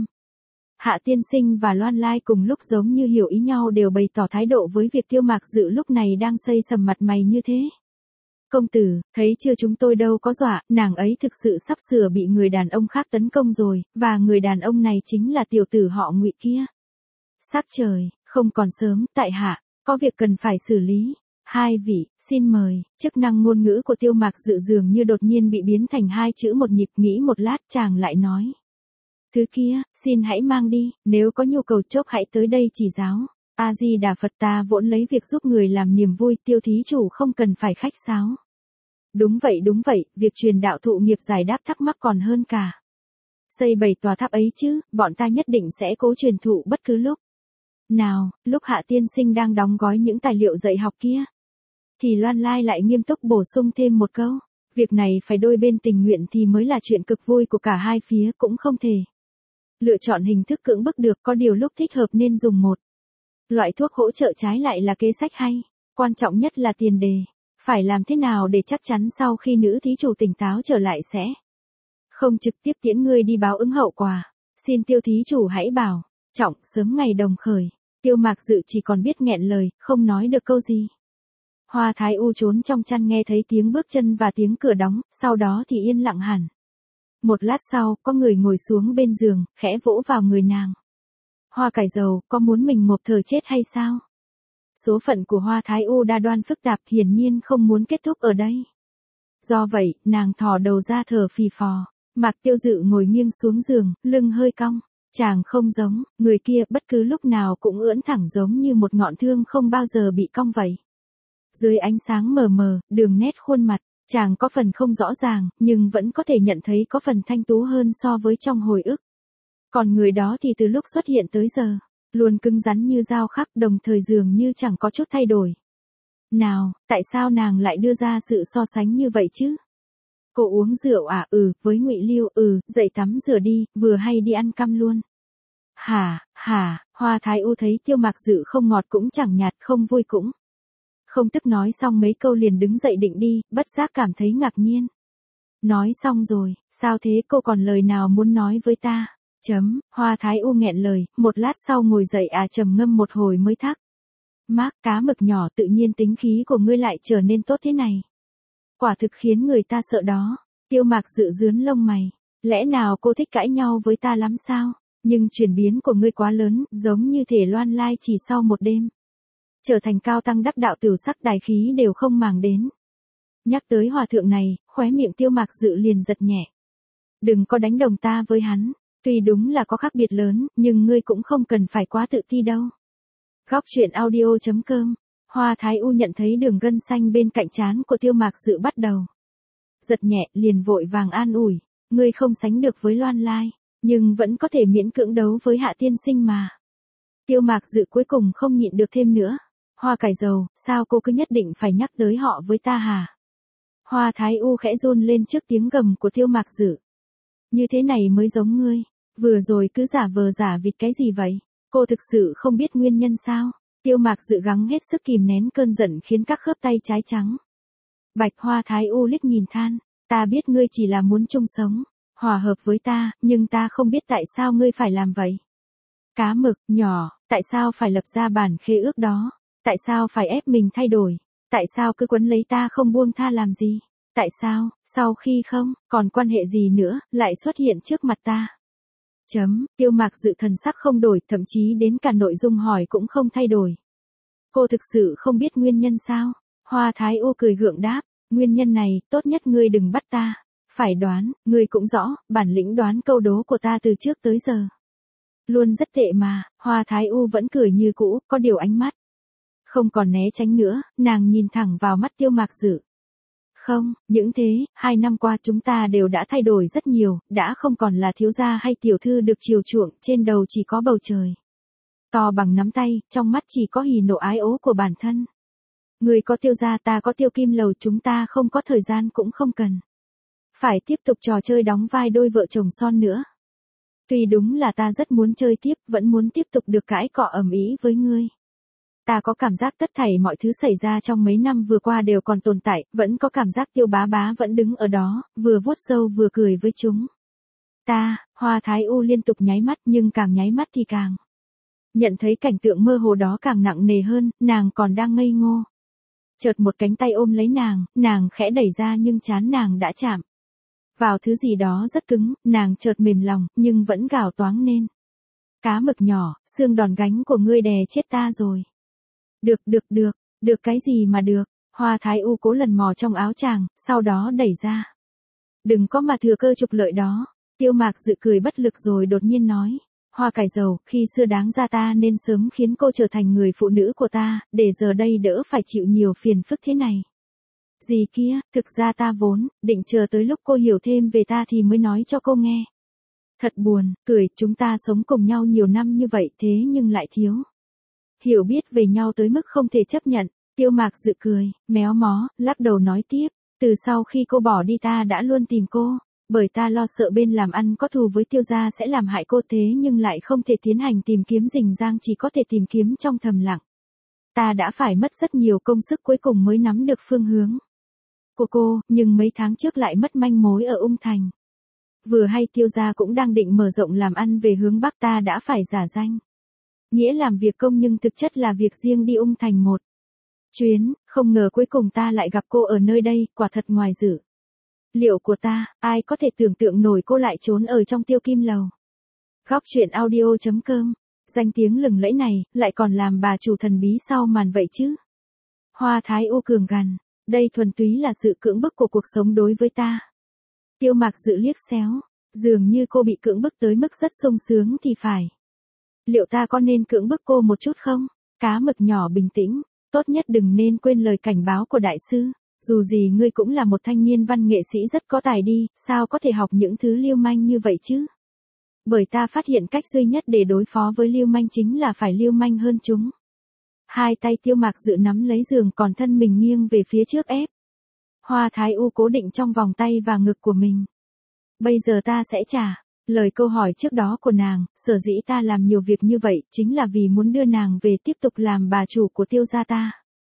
Hạ tiên sinh và Loan Lai cùng lúc giống như hiểu ý nhau đều bày tỏ thái độ với việc Tiêu Mạc Dự lúc này đang xây sầm mặt mày như thế. Công tử, thấy chưa, chúng tôi đâu có dọa, nàng ấy thực sự sắp sửa bị người đàn ông khác tấn công rồi, và người đàn ông này chính là tiểu tử họ Ngụy kia. Sắc trời, không còn sớm, tại hạ, có việc cần phải xử lý. Hai vị, xin mời. Chức năng ngôn ngữ của Tiêu Mạc Dự dường như đột nhiên bị biến thành hai chữ một nhịp, nghĩ một lát chàng lại nói. Thứ kia, xin hãy mang đi, nếu có nhu cầu chốc hãy tới đây chỉ giáo. A-di-đà Phật, ta vốn lấy việc giúp người làm niềm vui, Tiêu thí chủ không cần phải khách sáo. Đúng vậy, việc truyền đạo thụ nghiệp giải đáp thắc mắc còn hơn cả xây 7 tòa tháp ấy chứ, bọn ta nhất định sẽ cố truyền thụ bất cứ lúc nào. Lúc Hạ tiên sinh đang đóng gói những tài liệu dạy học kia, thì Loan Lai lại nghiêm túc bổ sung thêm một câu. Việc này phải đôi bên tình nguyện thì mới là chuyện cực vui của cả hai phía, cũng không thể lựa chọn hình thức cưỡng bức được, có điều lúc thích hợp nên dùng một loại thuốc hỗ trợ trái lại là kế sách hay. Quan trọng nhất là tiền đề. Phải làm thế nào để chắc chắn sau khi nữ thí chủ tỉnh táo trở lại sẽ không trực tiếp tiễn ngươi đi báo ứng hậu quả. Xin Tiêu thí chủ hãy bảo trọng sớm ngày đồng khởi. Tiêu Mạc Dự chỉ còn biết nghẹn lời, không nói được câu gì. Hoa Thái U trốn trong chăn nghe thấy tiếng bước chân và tiếng cửa đóng, sau đó thì yên lặng hẳn. Một lát sau, có người ngồi xuống bên giường, khẽ vỗ vào người nàng. Hoa cải dầu, có muốn mình ngộp thở chết hay sao? Số phận của Hoa Thái U đa đoan phức tạp, hiển nhiên không muốn kết thúc ở đây. Do vậy, nàng thò đầu ra thở phì phò. Mạc Tiêu Dự ngồi nghiêng xuống giường, lưng hơi cong. Chàng không giống người kia, bất cứ lúc nào cũng ưỡn thẳng giống như một ngọn thương không bao giờ bị cong vậy. Dưới ánh sáng mờ mờ, đường nét khuôn mặt, chàng có phần không rõ ràng, nhưng vẫn có thể nhận thấy có phần thanh tú hơn so với trong hồi ức. Còn người đó thì từ lúc xuất hiện tới giờ, luôn cứng rắn như dao khắc, đồng thời dường như chẳng có chút thay đổi nào. Tại sao nàng lại đưa ra sự so sánh như vậy chứ? Cô uống rượu à? Với Ngụy Lưu, dậy tắm rửa đi, vừa hay đi ăn căm luôn. Hả, Hoa Thái U thấy Tiêu Mạc Dự không ngọt cũng chẳng nhạt, không vui cũng không tức, nói xong mấy câu liền đứng dậy định đi, bất giác cảm thấy ngạc nhiên. Nói xong rồi, sao thế, cô còn lời nào muốn nói với ta? Hoa Thái U nghẹn lời, một lát sau ngồi dậy trầm ngâm một hồi mới thắc mắc, cá mực nhỏ, tự nhiên tính khí của ngươi lại trở nên tốt thế này. Quả thực khiến người ta sợ đó. Tiêu Mạc Dự rướn lông mày. Lẽ nào cô thích cãi nhau với ta lắm sao? Nhưng chuyển biến của ngươi quá lớn, giống như thể Loan Lai chỉ sau một đêm trở thành cao tăng đắc đạo, tiểu sắc đài khí đều không màng đến. Nhắc tới hòa thượng này, khóe miệng Tiêu Mạc Dự liền giật nhẹ. Đừng có đánh đồng ta với hắn. Tuy đúng là có khác biệt lớn, nhưng ngươi cũng không cần phải quá tự ti đâu. Góc truyện audio.com. Hoa Thái U nhận thấy đường gân xanh bên cạnh trán của Tiêu Mạc Dự bắt đầu giật nhẹ, liền vội vàng an ủi. Ngươi không sánh được với Loan Lai, nhưng vẫn có thể miễn cưỡng đấu với Hạ tiên sinh mà. Tiêu Mạc Dự cuối cùng không nhịn được thêm nữa. Hoa cải dầu, sao cô cứ nhất định phải nhắc tới họ với ta hả? Hoa Thái U khẽ run lên trước tiếng gầm của Tiêu Mạc Dự. Như thế này mới giống ngươi. Vừa rồi cứ giả vờ giả vịt cái gì vậy? Cô thực sự không biết nguyên nhân sao? Tiêu Mạc Dự gắng hết sức kìm nén cơn giận khiến các khớp tay trái trắng bạch. Hoa Thái U liếc nhìn than. Ta biết ngươi chỉ là muốn chung sống, hòa hợp với ta, nhưng ta không biết tại sao ngươi phải làm vậy. Cá mực nhỏ, tại sao phải lập ra bản khế ước đó? Tại sao phải ép mình thay đổi? Tại sao cứ quấn lấy ta không buông tha làm gì? Tại sao, sau khi không còn quan hệ gì nữa, lại xuất hiện trước mặt ta? Tiêu Mạc Dự thần sắc không đổi, thậm chí đến cả nội dung hỏi cũng không thay đổi. Cô thực sự không biết nguyên nhân sao? Hoa Thái U cười gượng đáp, nguyên nhân này, tốt nhất ngươi đừng bắt ta. Phải đoán, ngươi cũng rõ, bản lĩnh đoán câu đố của ta từ trước tới giờ. Luôn rất tệ mà, Hoa Thái U vẫn cười như cũ, có điều ánh mắt. Không còn né tránh nữa, nàng nhìn thẳng vào mắt Tiêu Mạc Dự. Không, những thế, 2 năm qua chúng ta đều đã thay đổi rất nhiều, đã không còn là thiếu gia hay tiểu thư được chiều chuộng, trên đầu chỉ có bầu trời. To bằng nắm tay, trong mắt chỉ có hỉ nộ ái ố của bản thân. Người có Tiêu gia ta có Tiêu Kim Lầu, chúng ta không có thời gian cũng không cần. Phải tiếp tục trò chơi đóng vai đôi vợ chồng son nữa. Tuy đúng là ta rất muốn chơi tiếp, vẫn muốn tiếp tục được cãi cọ ầm ĩ với ngươi. Ta có cảm giác tất thảy mọi thứ xảy ra trong mấy năm vừa qua đều còn tồn tại, vẫn có cảm giác Tiêu bá bá vẫn đứng ở đó, vừa vuốt râu vừa cười với chúng. Hoa Thái U liên tục nháy mắt, nhưng càng nháy mắt thì càng. Nhận thấy cảnh tượng mơ hồ đó càng nặng nề hơn, nàng còn đang ngây ngô. Chợt một cánh tay ôm lấy nàng khẽ đẩy ra nhưng trán nàng đã chạm vào thứ gì đó rất cứng, nàng chợt mềm lòng, nhưng vẫn gào toáng lên. Cá mực nhỏ, xương đòn gánh của ngươi đè chết ta rồi. Được cái gì mà được, Hoa Thái U cố lần mò trong áo chàng, sau đó đẩy ra. Đừng có mà thừa cơ trục lợi đó, Tiêu Mạc Dự cười bất lực rồi đột nhiên nói. Hoa cải dầu, khi xưa đáng ra ta nên sớm khiến cô trở thành người phụ nữ của ta, để giờ đây đỡ phải chịu nhiều phiền phức thế này. Gì kia, thực ra ta vốn, định chờ tới lúc cô hiểu thêm về ta thì mới nói cho cô nghe. Thật buồn, chúng ta sống cùng nhau nhiều năm như vậy thế nhưng lại thiếu hiểu biết về nhau tới mức không thể chấp nhận. Tiêu Mạc Dự cười, méo mó, lắc đầu nói tiếp, từ sau khi cô bỏ đi ta đã luôn tìm cô, bởi ta lo sợ bên làm ăn có thù với Tiêu gia sẽ làm hại cô, thế nhưng lại không thể tiến hành tìm kiếm rình rang, chỉ có thể tìm kiếm trong thầm lặng. Ta đã phải mất rất nhiều công sức cuối cùng mới nắm được phương hướng của cô, nhưng mấy tháng trước lại mất manh mối ở Ung Thành. Vừa hay Tiêu gia cũng đang định mở rộng làm ăn về hướng Bắc, ta đã phải giả danh nghĩa làm việc công nhưng thực chất là việc riêng đi Ung Thành một chuyến, không ngờ cuối cùng ta lại gặp cô ở nơi đây, quả thật ngoài dự liệu của ta, ai có thể tưởng tượng nổi cô lại trốn ở trong Tiêu Kim Lầu. Góc truyện audio.com, danh tiếng lừng lẫy này, lại còn làm bà chủ thần bí sau màn vậy chứ. Hoa Thái U cường gằn, đây thuần túy là sự cưỡng bức của cuộc sống đối với ta. Tiêu Mạc Dự liếc xéo, dường như cô bị cưỡng bức tới mức rất sung sướng thì phải. Liệu ta có nên cưỡng bức cô một chút không? Cá mực nhỏ bình tĩnh, tốt nhất đừng nên quên lời cảnh báo của đại sư. Dù gì ngươi cũng là một thanh niên văn nghệ sĩ rất có tài đi, sao có thể học những thứ lưu manh như vậy chứ? Bởi ta phát hiện cách duy nhất để đối phó với lưu manh chính là phải lưu manh hơn chúng. Hai tay Tiêu Mạc Dự nắm lấy giường, còn thân mình nghiêng về phía trước ép Hoa Thái U cố định trong vòng tay và ngực của mình. Bây giờ ta sẽ trả lời câu hỏi trước đó của nàng, sở dĩ ta làm nhiều việc như vậy chính là vì muốn đưa nàng về tiếp tục làm bà chủ của Tiêu gia ta.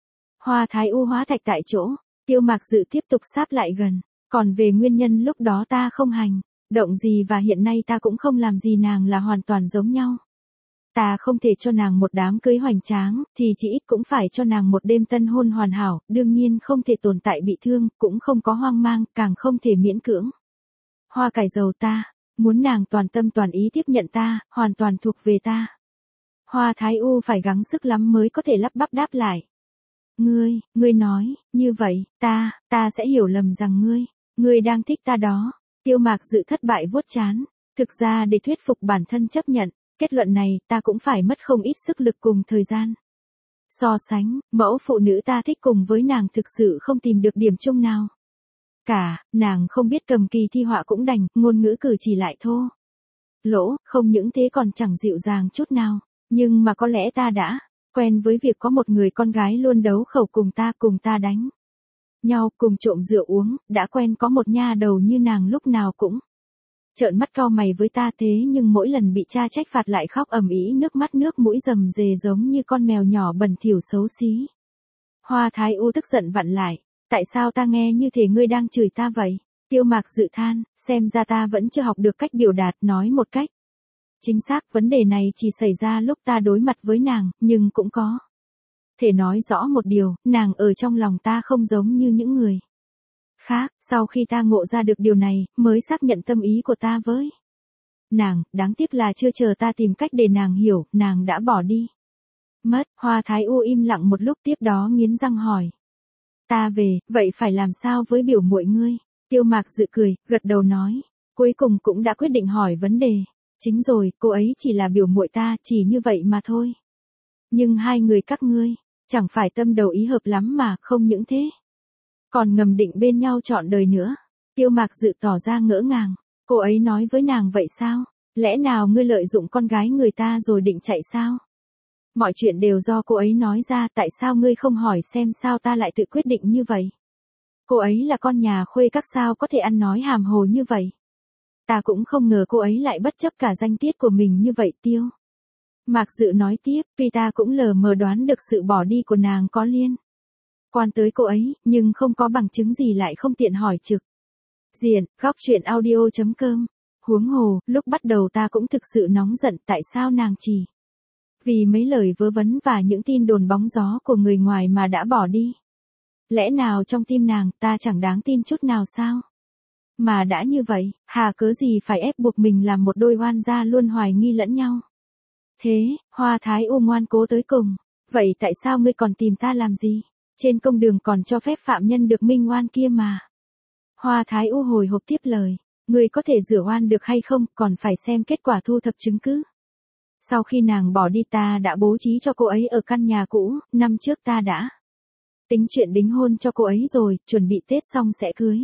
Hoa Thái U hóa thạch tại chỗ, Tiêu Mạc Dự tiếp tục sáp lại gần, còn về nguyên nhân lúc đó ta không hành động gì và hiện nay ta cũng không làm gì nàng là hoàn toàn giống nhau. Ta không thể cho nàng một đám cưới hoành tráng, thì chỉ ít cũng phải cho nàng một đêm tân hôn hoàn hảo, đương nhiên không thể tồn tại bị thương, cũng không có hoang mang, càng không thể miễn cưỡng. Hoa cải dầu, ta muốn nàng toàn tâm toàn ý tiếp nhận ta, hoàn toàn thuộc về ta. Hoa Thái U phải gắng sức lắm mới có thể lắp bắp đáp lại. Ngươi nói, như vậy, ta sẽ hiểu lầm rằng ngươi đang thích ta đó. Tiêu Mạc Dự thất bại vuốt trán. Thực ra để thuyết phục bản thân chấp nhận kết luận này, ta cũng phải mất không ít sức lực cùng thời gian. So sánh, mẫu phụ nữ ta thích cùng với nàng thực sự không tìm được điểm chung nào cả, nàng không biết cầm kỳ thi họa cũng đành, ngôn ngữ cử chỉ lại thô lỗ, không những thế còn chẳng dịu dàng chút nào, nhưng mà có lẽ ta đã quen với việc có một người con gái luôn đấu khẩu cùng ta đánh nhau, cùng trộm rượu uống, đã quen có một nha đầu như nàng lúc nào cũng trợn mắt cau mày với ta, thế nhưng mỗi lần bị cha trách phạt lại khóc ầm ĩ, nước mắt nước mũi rầm rề giống như con mèo nhỏ bẩn thỉu xấu xí. Hoa Thái U tức giận vặn lại, tại sao ta nghe như thể ngươi đang chửi ta vậy? Tiêu Mạc Dự than, xem ra ta vẫn chưa học được cách biểu đạt, nói một cách chính xác, vấn đề này chỉ xảy ra lúc ta đối mặt với nàng, nhưng cũng có thể nói rõ một điều, nàng ở trong lòng ta không giống như những người khác. Sau khi ta ngộ ra được điều này, mới xác nhận tâm ý của ta với nàng, đáng tiếc là chưa chờ ta tìm cách để nàng hiểu, nàng đã bỏ đi. Mất, Hoa Thái U im lặng một lúc tiếp đó nghiến răng hỏi. Ta về, vậy phải làm sao với biểu muội ngươi? Tiêu Mạc Dự cười, gật đầu nói. Cuối cùng cũng đã quyết định hỏi vấn đề. Chính rồi, cô ấy chỉ là biểu muội ta, chỉ như vậy mà thôi. Nhưng hai người các ngươi, chẳng phải tâm đầu ý hợp lắm mà, không những thế. Còn ngầm định bên nhau trọn đời nữa. Tiêu Mạc Dự tỏ ra ngỡ ngàng. Cô ấy nói với nàng vậy sao? Lẽ nào ngươi lợi dụng con gái người ta rồi định chạy sao? Mọi chuyện đều do cô ấy nói ra, tại sao ngươi không hỏi xem sao ta lại tự quyết định như vậy? Cô ấy là con nhà khuê các sao có thể ăn nói hàm hồ như vậy? Ta cũng không ngờ cô ấy lại bất chấp cả danh tiết của mình như vậy Tiêu. Mạc Dự nói tiếp, tuy ta cũng lờ mờ đoán được sự bỏ đi của nàng có liên quan tới cô ấy, nhưng không có bằng chứng gì lại không tiện hỏi trực diện. Góc truyện audio.com. Huống hồ, lúc bắt đầu ta cũng thực sự nóng giận tại sao nàng chỉ vì mấy lời vớ vẩn và những tin đồn bóng gió của người ngoài mà đã bỏ đi. Lẽ nào trong tim nàng ta chẳng đáng tin chút nào sao? Mà đã như vậy, hà cớ gì phải ép buộc mình làm một đôi oan gia luôn hoài nghi lẫn nhau? Thế, Hoa Thái U ngoan cố tới cùng. Vậy tại sao ngươi còn tìm ta làm gì? Trên công đường còn cho phép phạm nhân được minh oan kia mà. Hoa Thái U hồi hộp tiếp lời. Ngươi có thể rửa oan được hay không, còn phải xem kết quả thu thập chứng cứ. Sau khi nàng bỏ đi ta đã bố trí cho cô ấy ở căn nhà cũ, năm trước ta đã tính chuyện đính hôn cho cô ấy rồi, chuẩn bị Tết xong sẽ cưới.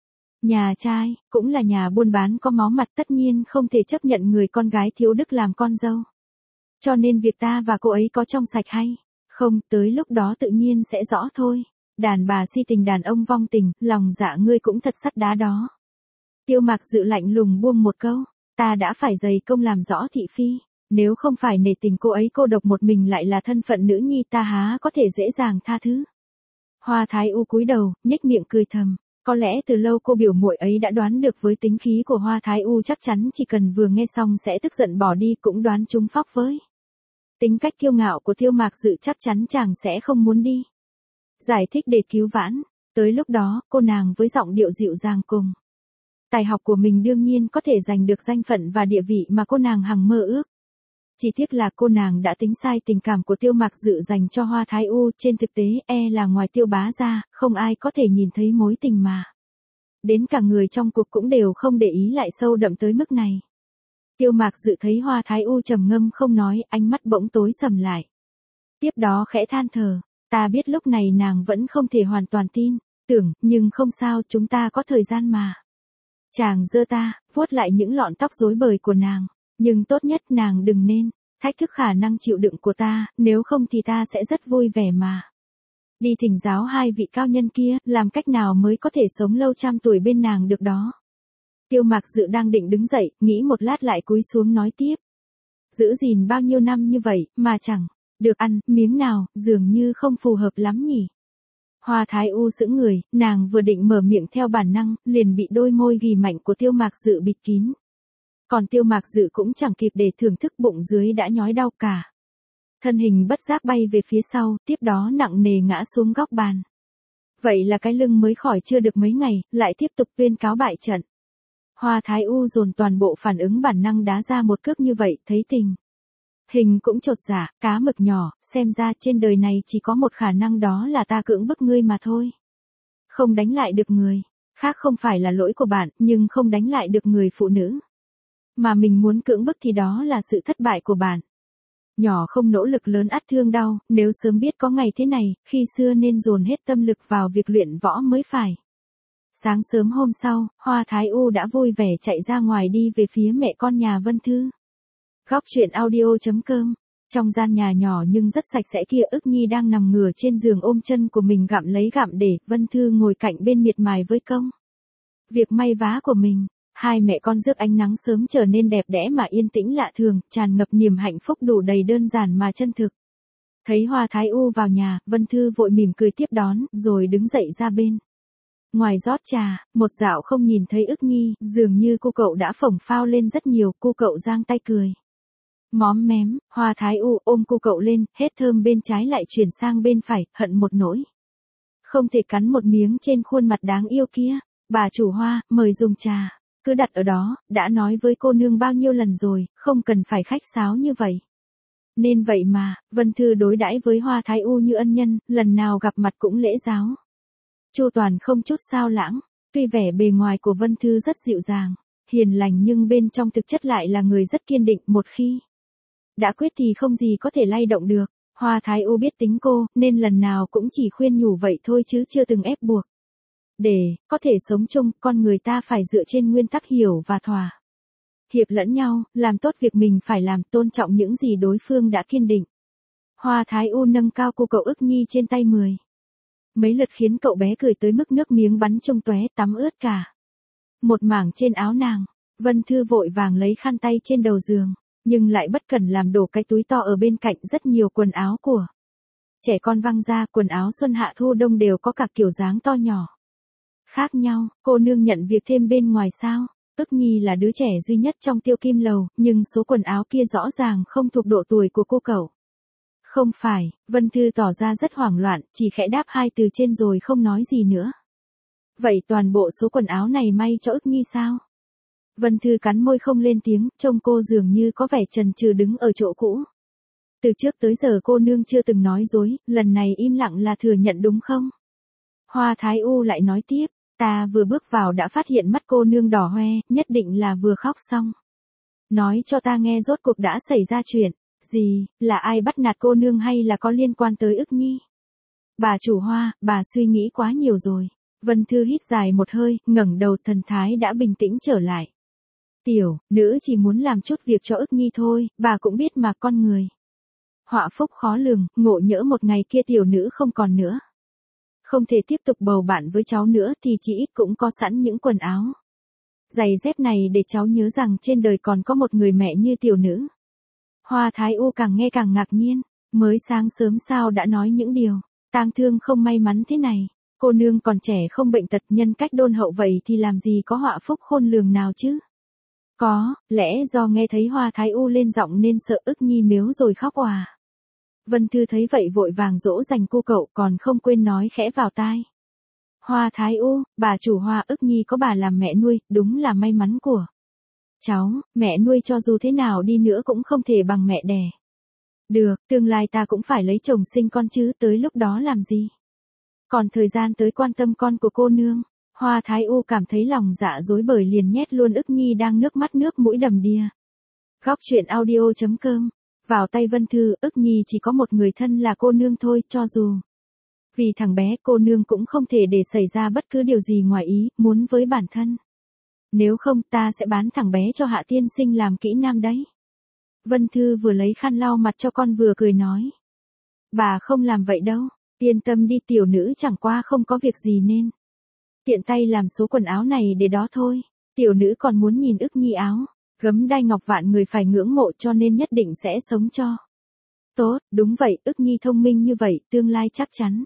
Nhà trai, cũng là nhà buôn bán có máu mặt tất nhiên không thể chấp nhận người con gái thiếu đức làm con dâu. Cho nên việc ta và cô ấy có trong sạch hay không, tới lúc đó tự nhiên sẽ rõ thôi. Đàn bà si tình đàn ông vong tình, lòng dạ ngươi cũng thật sắt đá đó. Tiêu Mạc Dự lạnh lùng buông một câu, ta đã phải dày công làm rõ thị phi. Nếu không phải nể tình cô ấy cô độc một mình lại là thân phận nữ nhi ta há có thể dễ dàng tha thứ. Hoa Thái U cúi đầu, nhếch miệng cười thầm. Có lẽ từ lâu cô biểu muội ấy đã đoán được với tính khí của Hoa Thái U chắc chắn chỉ cần vừa nghe xong sẽ tức giận bỏ đi cũng đoán trúng phóc với. Tính cách kiêu ngạo của Tiêu Mạc Dự chắc chắn chàng sẽ không muốn đi. Giải thích để cứu vãn. Tới lúc đó, cô nàng với giọng điệu dịu dàng cùng. Tài học của mình đương nhiên có thể giành được danh phận và địa vị mà cô nàng hằng mơ ước. Chỉ tiếc là cô nàng đã tính sai tình cảm của Tiêu Mạc Dự dành cho Hoa Thái U, trên thực tế là ngoài Tiêu bá ra, không ai có thể nhìn thấy mối tình mà. Đến cả người trong cuộc cũng đều không để ý lại sâu đậm tới mức này. Tiêu Mạc Dự thấy Hoa Thái U trầm ngâm không nói, ánh mắt bỗng tối sầm lại. Tiếp đó khẽ than thở, ta biết lúc này nàng vẫn không thể hoàn toàn tin, tưởng, nhưng không sao chúng ta có thời gian mà. Chàng giơ ta, vuốt lại những lọn tóc rối bời của nàng. Nhưng tốt nhất nàng đừng nên thách thức khả năng chịu đựng của ta, nếu không thì ta sẽ rất vui vẻ mà. Đi thỉnh giáo hai vị cao nhân kia, làm cách nào mới có thể sống lâu trăm tuổi bên nàng được đó. Tiêu Mạc Dự đang định đứng dậy, nghĩ một lát lại cúi xuống nói tiếp. Giữ gìn bao nhiêu năm như vậy, mà chẳng được ăn miếng nào, dường như không phù hợp lắm nhỉ. Hoa Thái U sững người, nàng vừa định mở miệng theo bản năng, liền bị đôi môi ghì mạnh của Tiêu Mạc Dự bịt kín. Còn Tiêu Mạc Dự cũng chẳng kịp để thưởng thức bụng dưới đã nhói đau cả. Thân hình bất giác bay về phía sau, tiếp đó nặng nề ngã xuống góc bàn. Vậy là cái lưng mới khỏi chưa được mấy ngày, lại tiếp tục tuyên cáo bại trận. Hoa Thái U dồn toàn bộ phản ứng bản năng đá ra một cước như vậy, thấy tình hình cũng chột dạ, cá mực nhỏ, xem ra trên đời này chỉ có một khả năng đó là ta cưỡng bức ngươi mà thôi. Không đánh lại được người khác không phải là lỗi của bạn, nhưng không đánh lại được người phụ nữ mà mình muốn cưỡng bức thì đó là sự thất bại của bạn. Nhỏ không nỗ lực lớn ắt thương đau, nếu sớm biết có ngày thế này, khi xưa nên dồn hết tâm lực vào việc luyện võ mới phải. Sáng sớm hôm sau, Hoa Thái U đã vui vẻ chạy ra ngoài đi về phía mẹ con nhà Vân Thư. Góc truyện audio.com. Trong gian nhà nhỏ nhưng rất sạch sẽ kia, Ức Nhi đang nằm ngửa trên giường ôm chân của mình gặm lấy gặm để, Vân Thư ngồi cạnh bên miệt mài với công việc may vá của mình. Hai mẹ con rước ánh nắng sớm trở nên đẹp đẽ mà yên tĩnh lạ thường, tràn ngập niềm hạnh phúc đủ đầy đơn giản mà chân thực. Thấy Hoa Thái U vào nhà, Vân Thư vội mỉm cười tiếp đón, rồi đứng dậy ra bên ngoài rót trà. Một dạo không nhìn thấy Ức Nhi, dường như cô cậu đã phồng phao lên rất nhiều, cô cậu giang tay cười. Móm mém, Hoa Thái U ôm cô cậu lên, hết thơm bên trái lại chuyển sang bên phải, hận một nỗi không thể cắn một miếng trên khuôn mặt đáng yêu kia. Bà chủ Hoa, mời dùng trà. Cứ đặt ở đó, đã nói với cô nương bao nhiêu lần rồi, không cần phải khách sáo như vậy. Nên vậy mà, Vân Thư đối đãi với Hoa Thái U như ân nhân, lần nào gặp mặt cũng lễ giáo. Chu toàn không chút xao lãng, tuy vẻ bề ngoài của Vân Thư rất dịu dàng, hiền lành nhưng bên trong thực chất lại là người rất kiên định, một khi đã quyết thì không gì có thể lay động được. Hoa Thái U biết tính cô, nên lần nào cũng chỉ khuyên nhủ vậy thôi chứ chưa từng ép buộc. Để có thể sống chung, con người ta phải dựa trên nguyên tắc hiểu và thỏa hiệp lẫn nhau, làm tốt việc mình phải làm, tôn trọng những gì đối phương đã kiên định. Hoa Thái U nâng cao cô cậu ức nhi trên tay 10 mấy lượt khiến cậu bé cười tới mức nước miếng bắn tung tóe, tắm ướt cả một mảng trên áo nàng. Vân Thư vội vàng lấy khăn tay trên đầu giường, nhưng lại bất cẩn làm đổ cái túi to ở bên cạnh, rất nhiều quần áo của trẻ con văng ra. Quần áo xuân hạ thu đông đều có cả kiểu dáng to nhỏ khác nhau. Cô nương nhận việc thêm bên ngoài sao? Ức nhi là đứa trẻ duy nhất trong Tiêu Kim Lầu, nhưng số quần áo kia rõ ràng không thuộc độ tuổi của cô cậu. Không phải. Vân Thư tỏ ra rất hoảng loạn, chỉ khẽ đáp hai từ trên rồi không nói gì nữa. Vậy toàn bộ số quần áo này may cho Ức nhi sao? Vân Thư cắn môi không lên tiếng, trông cô dường như có vẻ chần chừ đứng ở chỗ cũ. Từ trước tới giờ cô nương chưa từng nói dối, lần này im lặng là thừa nhận đúng không? Hoa Thái U lại nói tiếp, ta vừa bước vào đã phát hiện mắt cô nương đỏ hoe, nhất định là vừa khóc xong. Nói cho ta nghe rốt cuộc đã xảy ra chuyện gì, là ai bắt nạt cô nương hay là có liên quan tới Ức nhi? Bà chủ Hoa, bà suy nghĩ quá nhiều rồi. Vân Thư hít dài một hơi, ngẩng đầu, thần thái đã bình tĩnh trở lại. Tiểu nữ chỉ muốn làm chút việc cho Ức nhi thôi, bà cũng biết mà, con người họa phúc khó lường, ngộ nhỡ một ngày kia tiểu nữ không còn nữa, không thể tiếp tục bầu bạn với cháu nữa thì chỉ ít cũng có sẵn những quần áo, giày dép này để cháu nhớ rằng trên đời còn có một người mẹ như tiểu nữ. Hoa Thái U càng nghe càng ngạc nhiên, mới sáng sớm sao đã nói những điều tang thương không may mắn thế này. Cô nương còn trẻ không bệnh tật, nhân cách đôn hậu vậy thì làm gì có họa phúc khôn lường nào chứ? Có lẽ do nghe thấy Hoa Thái U lên giọng nên sợ Ức nhi mếu rồi khóc òa. Vân Thư thấy vậy vội vàng dỗ dành cô cậu, còn không quên nói khẽ vào tai. Hoa Thái U, bà chủ Hoa, Ức nhi có bà làm mẹ nuôi, đúng là may mắn của cháu. Mẹ nuôi cho dù thế nào đi nữa cũng không thể bằng mẹ đẻ được. Tương lai ta cũng phải lấy chồng sinh con chứ, tới lúc đó làm gì còn thời gian tới quan tâm con của cô nương. Hoa Thái U cảm thấy lòng dạ dối bời, liền nhét luôn Ức nhi đang nước mắt nước mũi đầm đìa. Góc truyện audio.com. Vào tay Vân Thư, Ức nhi chỉ có một người thân là cô nương thôi, cho dù vì thằng bé, cô nương cũng không thể để xảy ra bất cứ điều gì ngoài ý muốn với bản thân. Nếu không ta sẽ bán thằng bé cho Hạ tiên sinh làm kỹ nam đấy. Vân Thư vừa lấy khăn lau mặt cho con vừa cười nói. Bà không làm vậy đâu, yên tâm đi, tiểu nữ chẳng qua không có việc gì nên tiện tay làm số quần áo này để đó thôi. Tiểu nữ còn muốn nhìn Ức nhi áo gấm đai ngọc vạn người phải ngưỡng mộ, cho nên nhất định sẽ sống cho tốt. Đúng vậy, Ức nhi thông minh như vậy, tương lai chắc chắn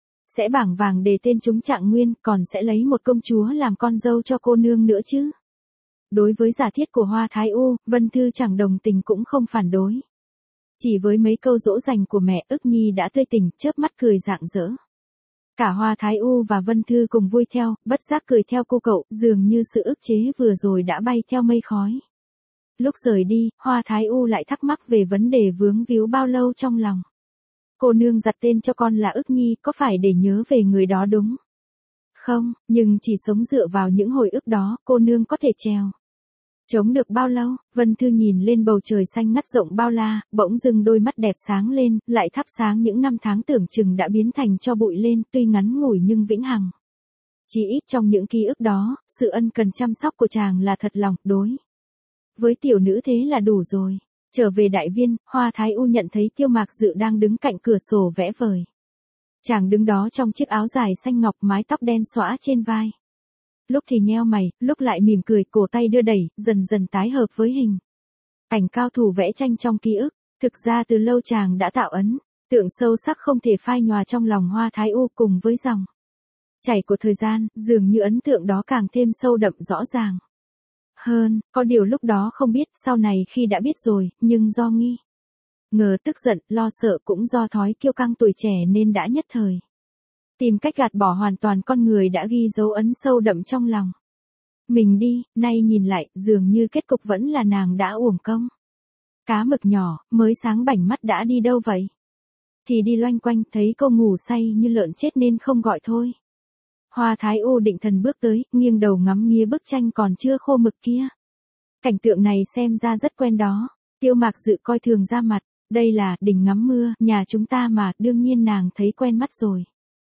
sẽ bảng vàng đề tên chúng Trạng Nguyên, còn sẽ lấy một công chúa làm con dâu cho cô nương nữa chứ. Đối với giả thiết của Hoa Thái U, Vân Thư chẳng đồng tình cũng không phản đối. Chỉ với mấy câu dỗ dành của mẹ, Ức nhi đã tươi tỉnh, chớp mắt cười rạng rỡ. Cả Hoa Thái U và Vân Thư cùng vui theo, bất giác cười theo cô cậu, dường như sự ức chế vừa rồi đã bay theo mây khói. Lúc rời đi, Hoa Thái U lại thắc mắc về vấn đề vướng víu bao lâu trong lòng. Cô nương đặt tên cho con là Ức nhi, có phải để nhớ về người đó đúng không? Nhưng chỉ sống dựa vào những hồi ức đó, cô nương có thể trèo chống được bao lâu? Vân Thư nhìn lên bầu trời xanh ngắt rộng bao la, bỗng dưng đôi mắt đẹp sáng lên, lại thắp sáng những năm tháng tưởng chừng đã biến thành tro bụi lên, tuy ngắn ngủi nhưng vĩnh hằng. Chỉ ít trong những ký ức đó, sự ân cần chăm sóc của chàng là thật lòng, đối với tiểu nữ thế là đủ rồi. Trở về đại viên, Hoa Thái U nhận thấy Tiêu Mạc Dự đang đứng cạnh cửa sổ vẽ vời. Chàng đứng đó trong chiếc áo dài xanh ngọc, mái tóc đen xõa trên vai. Lúc thì nheo mày, lúc lại mỉm cười, cổ tay đưa đẩy, dần dần tái hợp với hình ảnh cao thủ vẽ tranh trong ký ức. Thực ra từ lâu chàng đã tạo ấn tượng sâu sắc không thể phai nhòa trong lòng Hoa Thái U, cùng với dòng chảy của thời gian, dường như ấn tượng đó càng thêm sâu đậm rõ ràng hơn. Có điều lúc đó không biết, sau này khi đã biết rồi, nhưng do nghi ngờ, tức giận, lo sợ, cũng do thói kiêu căng tuổi trẻ nên đã nhất thời tìm cách gạt bỏ hoàn toàn con người đã ghi dấu ấn sâu đậm trong lòng mình đi. Nay nhìn lại, dường như kết cục vẫn là nàng đã uổng công. Cá mực nhỏ, mới sáng bảnh mắt đã đi đâu vậy? Thì đi loanh quanh, thấy cô ngủ say như lợn chết nên không gọi thôi. Hoa Thái U định thần bước tới, nghiêng đầu ngắm nghía bức tranh còn chưa khô mực kia. Cảnh tượng này xem ra rất quen đó. Tiêu Mạc Dự coi thường ra mặt, đây là đỉnh ngắm mưa, nhà chúng ta mà, đương nhiên nàng thấy quen mắt rồi.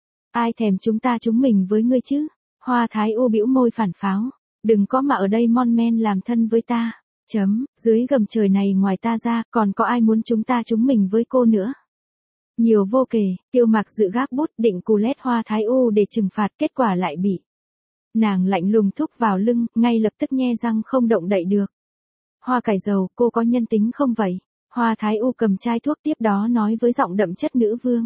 Ai thèm chúng mình với ngươi chứ? Hoa Thái U bĩu môi phản pháo, đừng có mà ở đây mon men làm thân với ta. Dưới gầm trời này ngoài ta ra, còn có ai muốn chúng mình với cô nữa? Nhiều vô kể, Tiêu Mạc Dự gác bút định cù lét Hoa Thái U để trừng phạt, kết quả lại bị nàng lạnh lùng thúc vào lưng, ngay lập tức nhe răng không động đậy được. Hoa cải dầu, cô có nhân tính không vậy? Hoa Thái U cầm chai thuốc tiếp đó nói với giọng đậm chất nữ vương.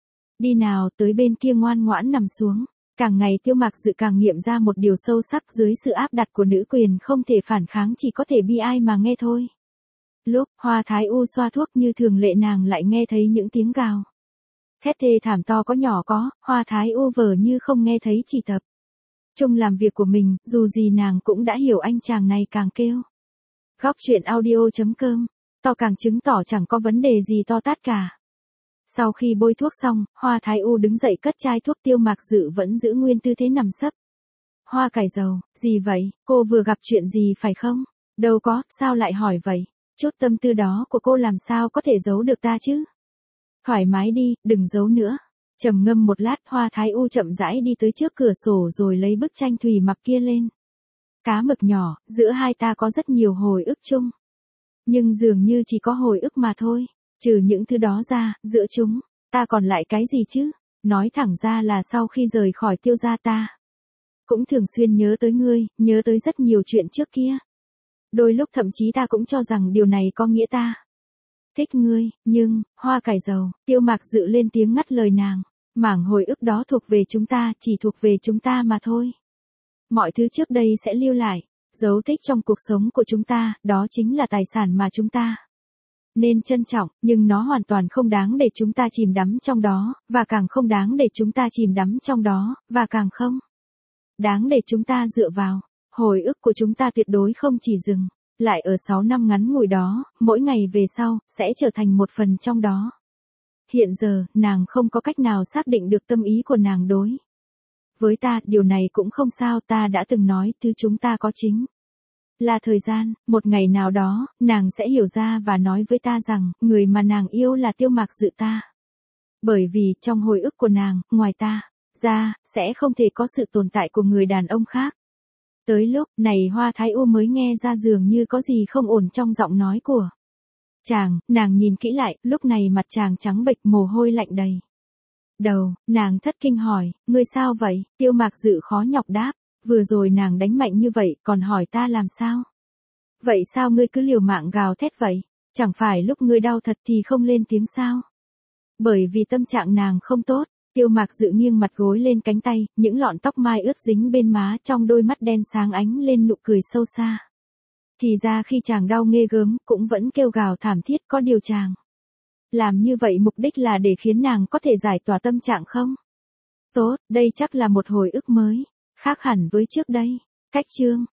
Đi nào, tới bên kia ngoan ngoãn nằm xuống. Càng ngày Tiêu Mạc Dự càng nghiệm ra một điều sâu sắc, dưới sự áp đặt của nữ quyền không thể phản kháng, chỉ có thể bi ai mà nghe thôi. Lúc Hoa Thái U xoa thuốc như thường lệ, nàng lại nghe thấy những tiếng gào thét thê thảm, to có nhỏ có. Hoa Thái U vờ như không nghe thấy, chỉ tập trung làm việc của mình, dù gì nàng cũng đã hiểu anh chàng này càng kêu. Góc truyện audio.com, to càng chứng tỏ chẳng có vấn đề gì to tát cả. Sau khi bôi thuốc xong, Hoa Thái U đứng dậy cất chai thuốc. Tiêu Mạc Dự vẫn giữ nguyên tư thế nằm sấp. Hoa cải dầu, gì vậy, cô vừa gặp chuyện gì phải không? Đâu có, sao lại hỏi vậy? Chút tâm tư đó của cô làm sao có thể giấu được ta chứ? Thoải mái đi, đừng giấu nữa. Trầm ngâm một lát, Hoa Thái U chậm rãi đi tới trước cửa sổ rồi lấy bức tranh thủy mặc kia lên. Cá mực nhỏ, giữa hai ta có rất nhiều hồi ức chung. Nhưng dường như chỉ có hồi ức mà thôi. Trừ những thứ đó ra, giữa chúng, ta còn lại cái gì chứ? Nói thẳng ra là sau khi rời khỏi Tiêu gia ta cũng thường xuyên nhớ tới ngươi, nhớ tới rất nhiều chuyện trước kia. Đôi lúc thậm chí ta cũng cho rằng điều này có nghĩa ta thích ngươi, nhưng, Hoa cải dầu, Tiêu Mạc Dự lên tiếng ngắt lời nàng. Mảng hồi ức đó thuộc về chúng ta, chỉ thuộc về chúng ta mà thôi. Mọi thứ trước đây sẽ lưu lại, dấu tích trong cuộc sống của chúng ta, đó chính là tài sản mà chúng ta nên trân trọng, nhưng nó hoàn toàn không đáng để chúng ta chìm đắm trong đó, và càng không đáng để chúng ta chìm đắm trong đó, và càng không đáng để chúng ta dựa vào. Hồi ức của chúng ta tuyệt đối không chỉ dừng lại ở 6 năm ngắn ngủi đó, mỗi ngày về sau, sẽ trở thành một phần trong đó. Hiện giờ, nàng không có cách nào xác định được tâm ý của nàng đối với ta, điều này cũng không sao, ta đã từng nói, thứ chúng ta có chính là thời gian. Một ngày nào đó, nàng sẽ hiểu ra và nói với ta rằng, người mà nàng yêu là Tiêu Mạc Dự ta. Bởi vì, trong hồi ức của nàng, ngoài ta ra, sẽ không thể có sự tồn tại của người đàn ông khác. Tới lúc này Hoa Thái U mới nghe ra dường như có gì không ổn trong giọng nói của chàng. Nàng nhìn kỹ lại, lúc này mặt chàng trắng bệch, mồ hôi lạnh đầy đầu. Nàng thất kinh hỏi, ngươi sao vậy? Tiêu Mạc Dự khó nhọc đáp, vừa rồi nàng đánh mạnh như vậy, còn hỏi ta làm sao? Vậy sao ngươi cứ liều mạng gào thét vậy? Chẳng phải lúc ngươi đau thật thì không lên tiếng sao? Bởi vì tâm trạng nàng không tốt. Tiêu Mạc Dự nghiêng mặt gối lên cánh tay, những lọn tóc mai ướt dính bên má, trong đôi mắt đen sáng ánh lên nụ cười sâu xa. Thì ra khi chàng đau ghê gớm, cũng vẫn kêu gào thảm thiết, có điều chàng làm như vậy mục đích là để khiến nàng có thể giải tỏa tâm trạng không? Tốt, đây chắc là một hồi ức mới, khác hẳn với trước đây. Cách chương